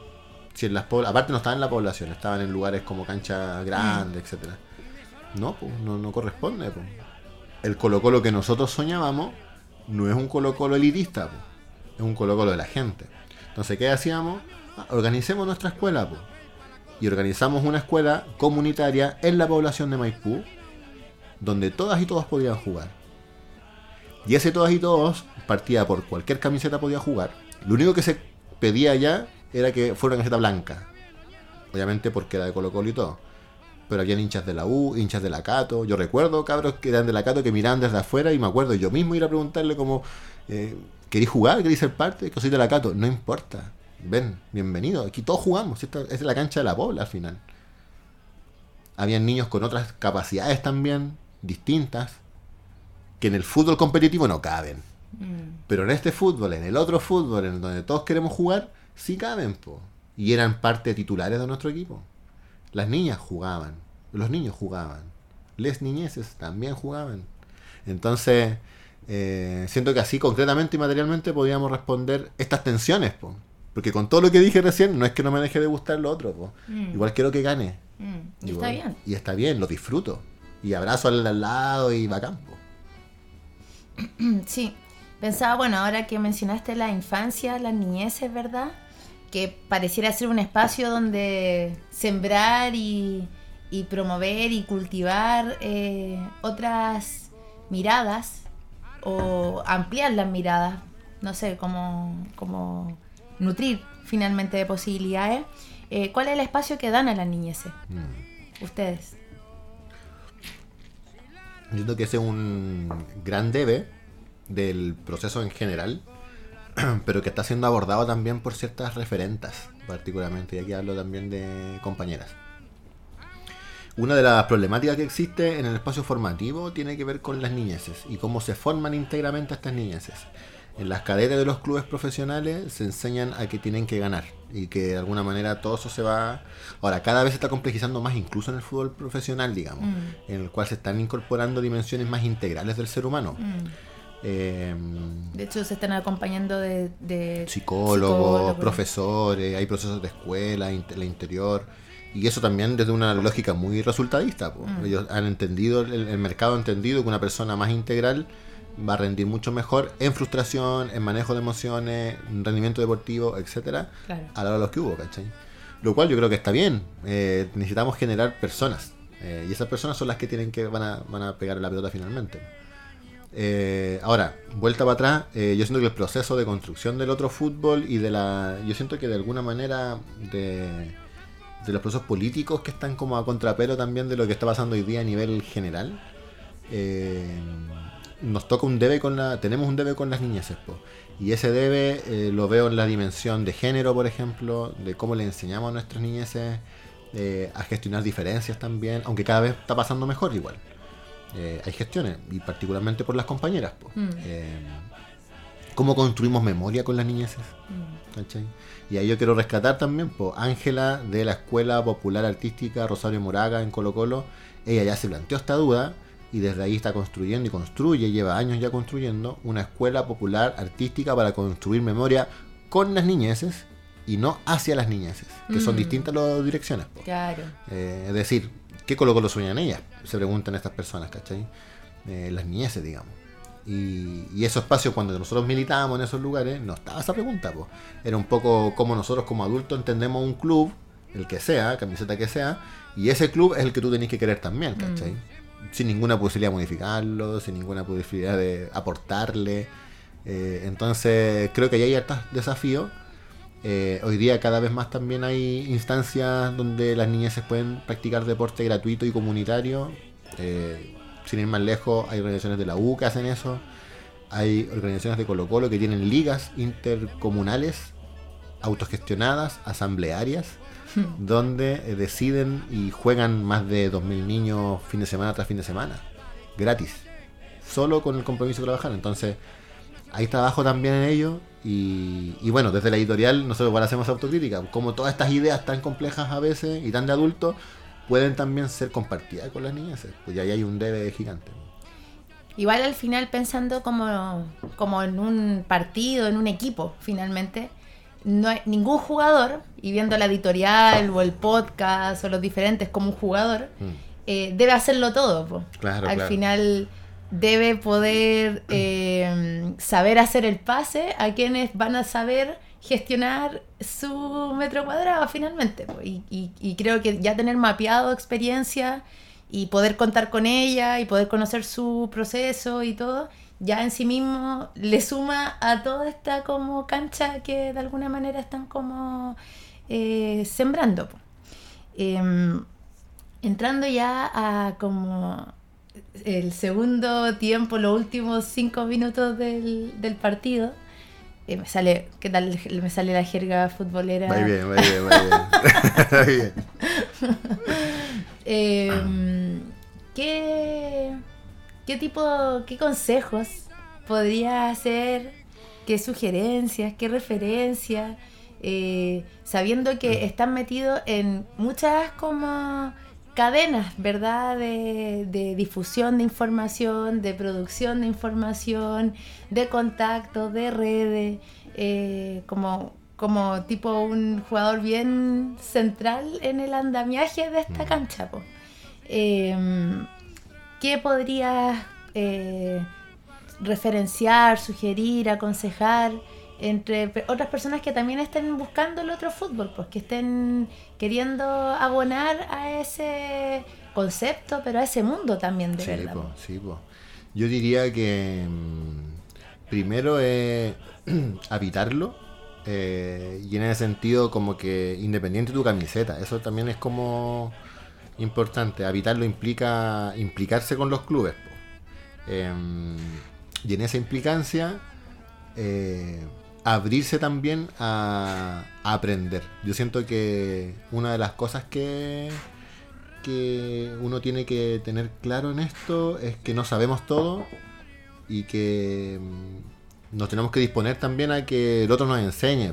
Si en aparte no estaban en la población, estaban en lugares como cancha grande, etcétera. No, pues, no corresponde. Pues. El Colo-Colo que nosotros soñábamos no es un Colo-Colo elitista, pues, es un Colo-Colo de la gente. Entonces, ¿qué hacíamos? Organicemos nuestra escuela, pues. Y organizamos una escuela comunitaria en la población de Maipú, donde todas y todos podían jugar. Y ese todas y todos partía por cualquier camiseta podía jugar. Lo único que se pedía ya era que fuera una camiseta blanca. Obviamente porque era de Colo-Colo y todo. Pero habían hinchas de la U, hinchas de la Cato. Yo recuerdo cabros que eran de la Cato que miraban desde afuera y me acuerdo yo mismo ir a preguntarle como ¿queréis jugar? ¿Queréis ser parte? Que soy de la Cato. No importa. Ven, bienvenido. Aquí todos jugamos. Esta es la cancha de la Pobla al final. Habían niños con otras capacidades también, distintas, que en el fútbol competitivo no caben. Pero en este fútbol, en el otro fútbol, en donde todos queremos jugar, sí caben, po. Y eran parte titulares de nuestro equipo. Las niñas jugaban, los niños jugaban, les niñeces también jugaban. Entonces, siento que así concretamente y materialmente podíamos responder estas tensiones, po. Porque con todo lo que dije recién, no es que no me deje de gustar lo otro, po. Igual quiero que gane. Y está bien. Y está bien, lo disfruto. Y abrazo al lado y bacán, po. Sí, pensaba, bueno, ahora que mencionaste la infancia, las niñeces, ¿verdad? Que pareciera ser un espacio donde sembrar y promover y cultivar otras miradas o ampliar las miradas, no sé, como nutrir finalmente de posibilidades. ¿Cuál es el espacio que dan a las niñeces? Ustedes. Yo siento que ese es un gran debe del proceso en general, pero que está siendo abordado también por ciertas referentas, particularmente, y aquí hablo también de compañeras. Una de las problemáticas que existe en el espacio formativo tiene que ver con las niñeces y cómo se forman íntegramente estas niñeces. En las cadetes de los clubes profesionales se enseñan a que tienen que ganar y que de alguna manera todo eso se va... Ahora, cada vez se está complejizando más, incluso en el fútbol profesional, digamos, en el cual se están incorporando dimensiones más integrales del ser humano. De hecho, se están acompañando de psicólogos, profesores, hay procesos de escuela, la interior, y eso también desde una lógica muy resultadista. Ellos han entendido, el mercado ha entendido que una persona más integral va a rendir mucho mejor en frustración, en manejo de emociones, en rendimiento deportivo, etcétera, claro, a la hora de los que hubo, ¿cachai? Lo cual yo creo que está bien. Necesitamos generar personas, y esas personas son las que van a pegar la pelota finalmente. Ahora, vuelta para atrás, yo siento que el proceso de construcción del otro fútbol y yo siento que de alguna manera de los procesos políticos que están como a contrapelo también de lo que está pasando hoy día a nivel general, nos toca tenemos un debe con las niñeces, y ese debe lo veo en la dimensión de género, por ejemplo, de cómo le enseñamos a nuestras niñeces a gestionar diferencias también, aunque cada vez está pasando mejor igual. Hay gestiones, y particularmente por las compañeras, cómo construimos memoria con las niñeces, ¿cachai? Y ahí yo quiero rescatar también Ángela de la Escuela Popular Artística Rosario Moraga en Colo-Colo. Ella ya se planteó esta duda y desde ahí está construyendo y construye, lleva años ya construyendo una escuela popular artística para construir memoria con las niñeces y no hacia las niñeces, que son distintas las direcciones. Claro. Es decir, ¿qué Colo-Colo sueñan ellas? Se preguntan estas personas, ¿cachai? Las niñeces, digamos. Y esos espacios, cuando nosotros militábamos en esos lugares, no estaba esa pregunta, Era un poco como nosotros como adultos entendemos un club, el que sea, camiseta que sea, y ese club es el que tú tenés que querer también, ¿cachai? Sin ninguna posibilidad de modificarlo, sin ninguna posibilidad de aportarle. Entonces creo que ahí hay hartos desafíos. Hoy día cada vez más también hay instancias donde las niñeces pueden practicar deporte gratuito y comunitario. Sin ir más lejos, hay organizaciones de la U que hacen eso. Hay organizaciones de Colo-Colo que tienen ligas intercomunales, autogestionadas, asamblearias, donde deciden y juegan más de 2.000 niños fin de semana tras fin de semana, gratis, solo con el compromiso de trabajar. Entonces hay trabajo también en ello. Y bueno, desde la editorial nosotros igual hacemos autocrítica, como todas estas ideas tan complejas a veces y tan de adultos pueden también ser compartidas con las niñas, pues ya ahí hay un debe gigante. Igual al final pensando como en un partido, en un equipo finalmente, no hay ningún jugador, y viendo la editorial o el podcast o los diferentes como un jugador, debe hacerlo todo, po. Claro, al final debe poder saber hacer el pase a quienes van a saber gestionar su metro cuadrado finalmente, po. Y creo que ya tener mapeado experiencia y poder contar con ella y poder conocer su proceso y todo, ya en sí mismo le suma a toda esta como cancha que de alguna manera están como sembrando, po. Entrando ya a como el segundo tiempo, los últimos 5 minutos del partido, me sale, ¿qué tal? Me sale la jerga futbolera. Muy bien. Muy bien. ¿Qué consejos podría hacer? ¿Qué sugerencias? ¿Qué referencias? Sabiendo que están metidos en muchas como cadenas, ¿verdad? De difusión de información, de producción de información, de contacto, de redes, como tipo un jugador bien central en el andamiaje de esta cancha, po. ¿Qué podrías referenciar, sugerir, aconsejar entre otras personas que también estén buscando el otro fútbol, pues que estén queriendo abonar a ese concepto, pero a ese mundo también de verdad? Sí. Yo diría que primero es habitarlo, y en ese sentido como que independiente de tu camiseta, eso también es como importante. Habitarlo implica implicarse con los clubes, y en esa implicancia abrirse también a aprender. Yo siento que una de las cosas que uno tiene que tener claro en esto es que no sabemos todo y que nos tenemos que disponer también a que el otro nos enseñe,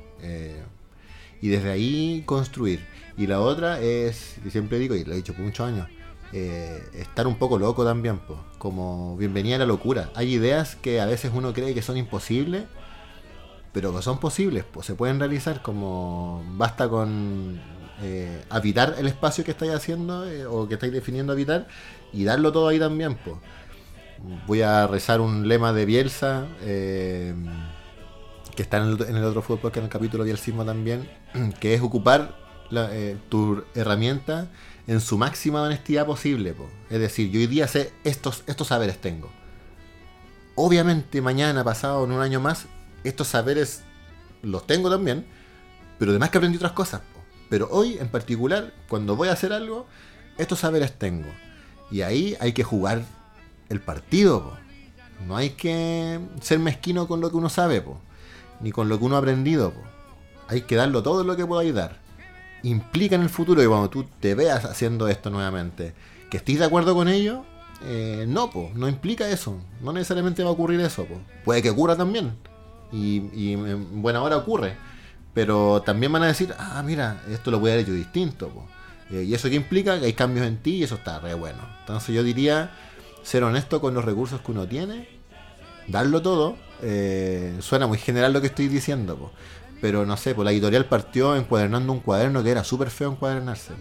y desde ahí construir. Y la otra es, y siempre digo, y lo he dicho por muchos años, estar un poco loco también, como bienvenida a la locura. Hay ideas que a veces uno cree que son imposibles, pero que son posibles, se pueden realizar. Como basta con habitar el espacio que estáis haciendo, o que estáis definiendo habitar, y darlo todo ahí también. Voy a rezar un lema de Bielsa, que está en el otro fútbol, que en el capítulo Bielsismo también, que es ocupar tu herramienta en su máxima honestidad posible, Es decir, yo hoy día sé estos saberes tengo. Obviamente mañana, pasado, en un año más, estos saberes los tengo también, pero además que aprendí otras cosas, pero hoy en particular, cuando voy a hacer algo, estos saberes tengo, y ahí hay que jugar el partido, no hay que ser mezquino con lo que uno sabe, ni con lo que uno ha aprendido, hay que darlo todo lo que podáis dar. Implica en el futuro que cuando tú te veas haciendo esto nuevamente, que estés de acuerdo con ello, no implica eso, no necesariamente va a ocurrir eso, puede que ocurra también, y en buena hora ocurre, pero también van a decir, mira, esto lo voy a haber hecho distinto, y eso que implica que hay cambios en ti, y eso está re bueno. Entonces yo diría ser honesto con los recursos que uno tiene, darlo todo. Suena muy general lo que estoy diciendo, pero no sé, la editorial partió encuadernando un cuaderno que era súper feo encuadernarse,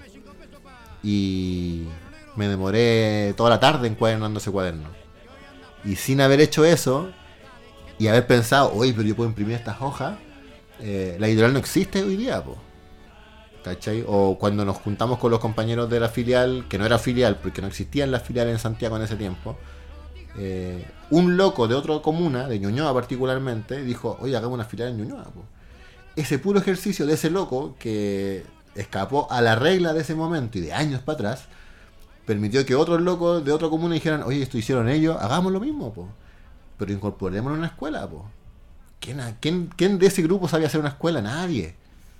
y me demoré toda la tarde encuadernando ese cuaderno, y sin haber hecho eso y haber pensado, oye, pero yo puedo imprimir estas hojas, la editorial no existe hoy día, ¿cachai? O cuando nos juntamos con los compañeros de la filial, que no era filial porque no existían las filiales en Santiago en ese tiempo, un loco de otra comuna, de Ñuñoa particularmente, dijo, oye, hagamos una filial en Ñuñoa, Ese puro ejercicio de ese loco, que escapó a la regla de ese momento y de años para atrás, permitió que otros locos de otra comuna dijeran, oye, esto hicieron ellos, hagamos lo mismo, pero incorporémoslo en una escuela, ¿Quién de ese grupo sabía hacer una escuela? Nadie.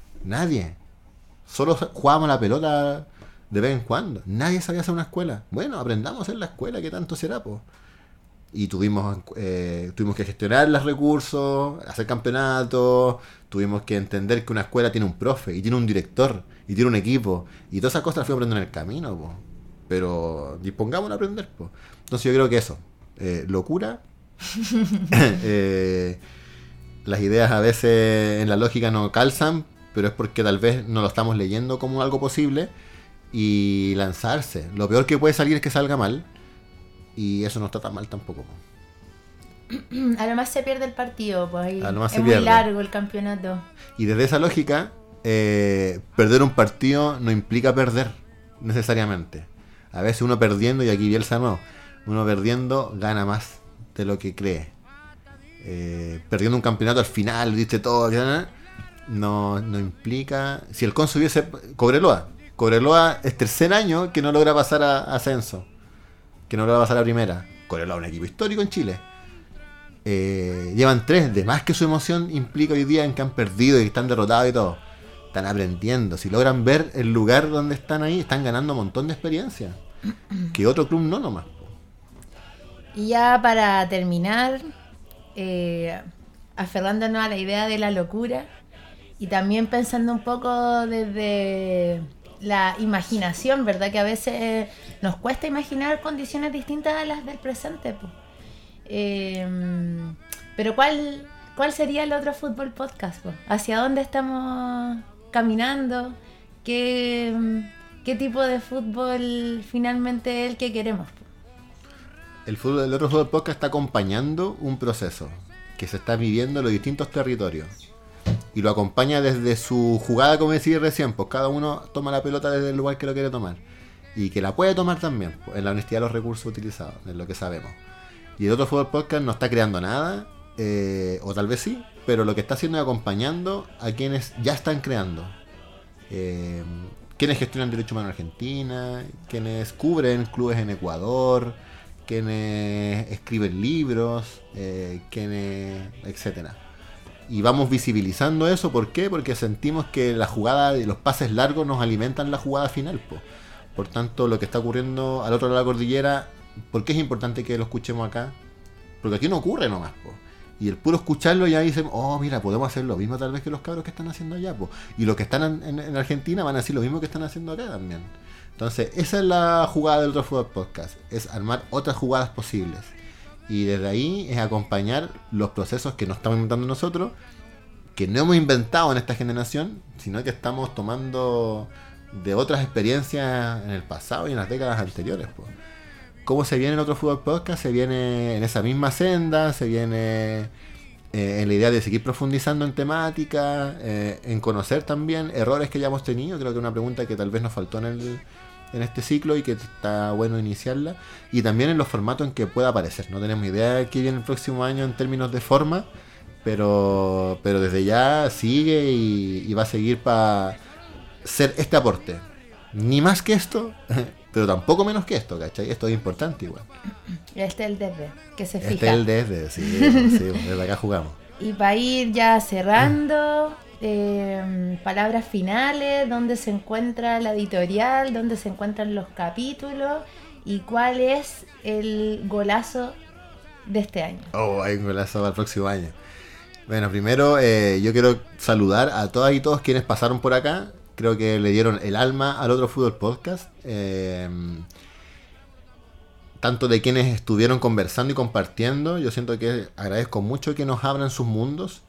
Solo jugábamos la pelota de vez en cuando. Nadie sabía hacer una escuela. Bueno, aprendamos a hacer la escuela, ¿qué tanto será, Y tuvimos que gestionar los recursos, hacer campeonatos, tuvimos que entender que una escuela tiene un profe, y tiene un director, y tiene un equipo, y todas esas cosas las fuimos aprendiendo en el camino, pero dispongámonos a aprender, Entonces yo creo que eso, locura, las ideas a veces en la lógica no calzan, pero es porque tal vez no lo estamos leyendo como algo posible, y lanzarse. Lo peor que puede salir es que salga mal, y eso no está tan mal tampoco. A lo más se pierde el partido, pues ahí A lo más es se muy pierde. largo el campeonato. Y desde esa lógica, perder un partido no implica perder necesariamente. A veces uno perdiendo, y aquí Bielsa no, uno perdiendo gana más de lo que cree. Perdiendo un campeonato al final, diste todo, no implica. Si el Conce hubiese. Cobreloa es tercer año que no logra pasar a ascenso, que no logra pasar a primera. Cobreloa es un equipo histórico en Chile. Llevan 3, de más que su emoción implica hoy día en que han perdido y que están derrotados y todo. Están aprendiendo. Si logran ver el lugar donde están ahí, están ganando un montón de experiencia que otro club no nomás. Y ya para terminar, aferrándonos a la idea de la locura y también pensando un poco desde la imaginación, ¿verdad? Que a veces nos cuesta imaginar condiciones distintas a las del presente, pues. Pero ¿cuál sería el otro fútbol podcast, po? ¿Hacia dónde estamos caminando? ¿Qué tipo de fútbol finalmente es el que queremos, po? El otro fútbol podcast está acompañando un proceso que se está viviendo en los distintos territorios, y lo acompaña desde su jugada, como decía recién, pues cada uno toma la pelota desde el lugar que lo quiere tomar, y que la puede tomar también, pues, en la honestidad de los recursos utilizados, en lo que sabemos. Y el otro fútbol podcast no está creando nada, o tal vez sí, pero lo que está haciendo es acompañando a quienes ya están creando. Quienes gestionan derechos humanos en Argentina, quienes cubren clubes en Ecuador, quienes escriben libros, etcétera. Y vamos visibilizando eso. ¿Por qué? Porque sentimos que la jugada y los pases largos nos alimentan la jugada final, po. Por tanto, lo que está ocurriendo al otro lado de la cordillera, ¿por qué es importante que lo escuchemos acá? Porque aquí no ocurre nomás, po. Y el puro escucharlo ya dicen, oh, mira, podemos hacer lo mismo tal vez que los cabros que están haciendo allá, po. Y los que están en Argentina van a decir lo mismo que están haciendo acá también. Entonces, esa es la jugada del otro fútbol podcast, es armar otras jugadas posibles. Y desde ahí es acompañar los procesos que no estamos inventando nosotros, que no hemos inventado en esta generación, sino que estamos tomando de otras experiencias en el pasado y en las décadas anteriores, po. ¿Cómo se viene en otro fútbol podcast? Se viene en esa misma senda, se viene en la idea de seguir profundizando en temática, en conocer también errores que ya hemos tenido. Creo que es una pregunta que tal vez nos faltó en este ciclo y que está bueno iniciarla. Y también en los formatos en que pueda aparecer. No tenemos idea de qué viene el próximo año en términos de forma, pero desde ya sigue y va a seguir para ser este aporte. Ni más que esto, pero tampoco menos que esto, ¿cachai? Esto es importante igual. Este es el desde, que se fija. Este es el desde, sí, desde acá jugamos. Y para ir ya cerrando, palabras finales, dónde se encuentra la editorial, dónde se encuentran los capítulos y cuál es el golazo de este año. Oh, hay un golazo para el próximo año. Bueno, primero yo quiero saludar a todas y todos quienes pasaron por acá. Creo que le dieron el alma al otro fútbol podcast. Tanto de quienes estuvieron conversando y compartiendo. Yo siento que agradezco mucho que nos abran sus mundos.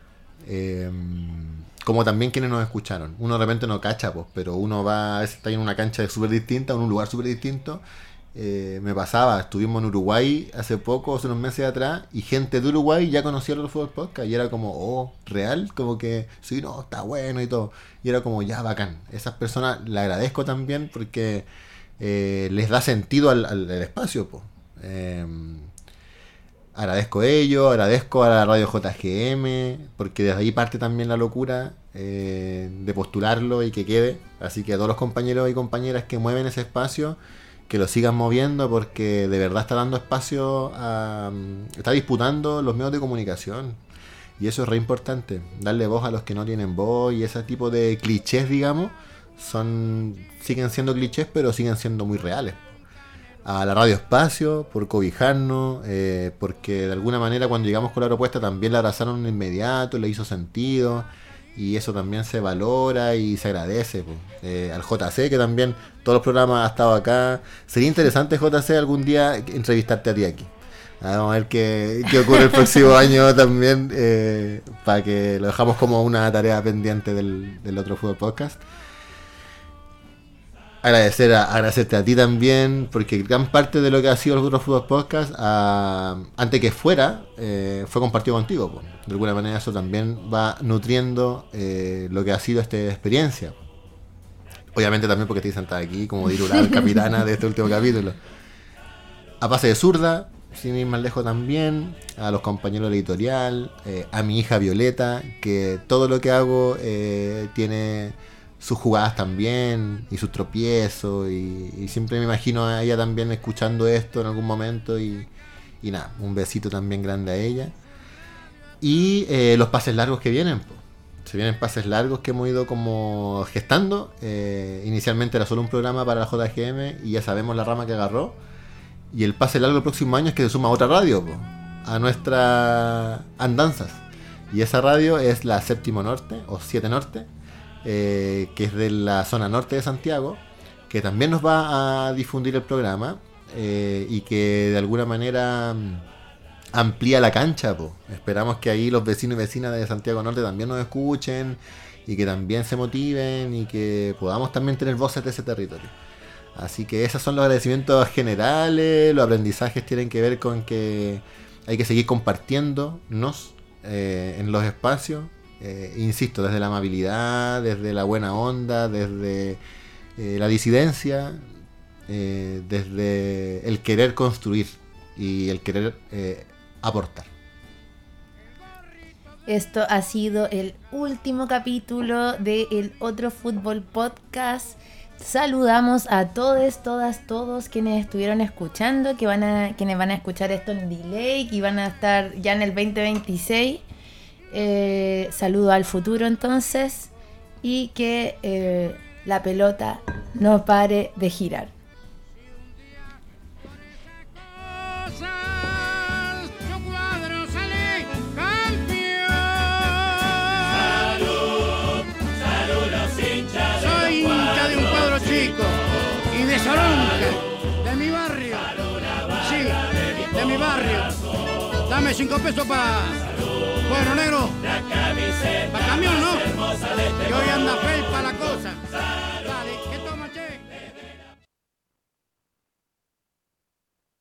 Como también quienes nos escucharon. Uno de repente no cacha, pues, pero uno va, a veces está en una cancha súper distinta, en un lugar súper distinto. Me pasaba, estuvimos en Uruguay hace poco, hace unos meses atrás, y gente de Uruguay ya conocía el fútbol podcast, y era como, oh, real, como que, sí, no, está bueno y todo, y era como, ya, bacán. Esas personas le agradezco también porque les da sentido al espacio, pues. Agradezco ello, agradezco a la radio JGM, porque desde ahí parte también la locura de postularlo y que quede. Así que a todos los compañeros y compañeras que mueven ese espacio, que lo sigan moviendo, porque de verdad está dando espacio está disputando los medios de comunicación, y eso es re importante, darle voz a los que no tienen voz, y ese tipo de clichés, digamos, siguen siendo clichés, pero siguen siendo muy reales. A la Radio Espacio por cobijarnos, porque de alguna manera cuando llegamos con la propuesta también la abrazaron de inmediato, le hizo sentido, y eso también se valora y se agradece. Al JC, que también todos los programas ha estado acá. Sería interesante, JC, algún día entrevistarte a ti aquí, Vamos a ver qué ocurre el próximo año también, para que lo dejamos como una tarea pendiente del otro Fútbol Podcast. Agradecerte a ti también, porque gran parte de lo que ha sido los otros Fútbol Podcast, antes que fuera, fue compartido contigo. Pues. De alguna manera eso también va nutriendo lo que ha sido esta experiencia. Obviamente también porque estoy sentada aquí como titular capitana de este último capítulo. A Pase de Zurda, sin ir más lejos también, a los compañeros de editorial, a mi hija Violeta, que todo lo que hago tiene sus jugadas también y sus tropiezos, y siempre me imagino a ella también escuchando esto en algún momento, y nada, un besito también grande a ella. Y los pases largos que vienen, po. Se vienen pases largos que hemos ido como gestando. Inicialmente era solo un programa para la JGM y ya sabemos la rama que agarró. Y el pase largo el próximo año es que se suma otra radio, po, a nuestras andanzas. Y esa radio es la Séptimo Norte o 7 Norte, que es de la zona norte de Santiago, que también nos va a difundir el programa, y que de alguna manera amplía la cancha, po. Esperamos que ahí los vecinos y vecinas de Santiago Norte también nos escuchen y que también se motiven y que podamos también tener voces de ese territorio. Así que esos son los agradecimientos generales. Los aprendizajes tienen que ver con que hay que seguir compartiéndonos en los espacios, insisto, desde la amabilidad, desde la buena onda, desde la disidencia, desde el querer construir y el querer aportar. Esto ha sido el último capítulo de El Otro Fútbol Podcast. Saludamos a todos, todas, todos quienes estuvieron escuchando, quienes van a escuchar esto en delay, que van a estar ya en el 2026. Saludo al futuro entonces, y que la pelota no pare de girar. Y de Soronca, de mi barrio, sí, de mi barrio. Dame 5 pesos para... Bueno, negro, para camión, ¿no?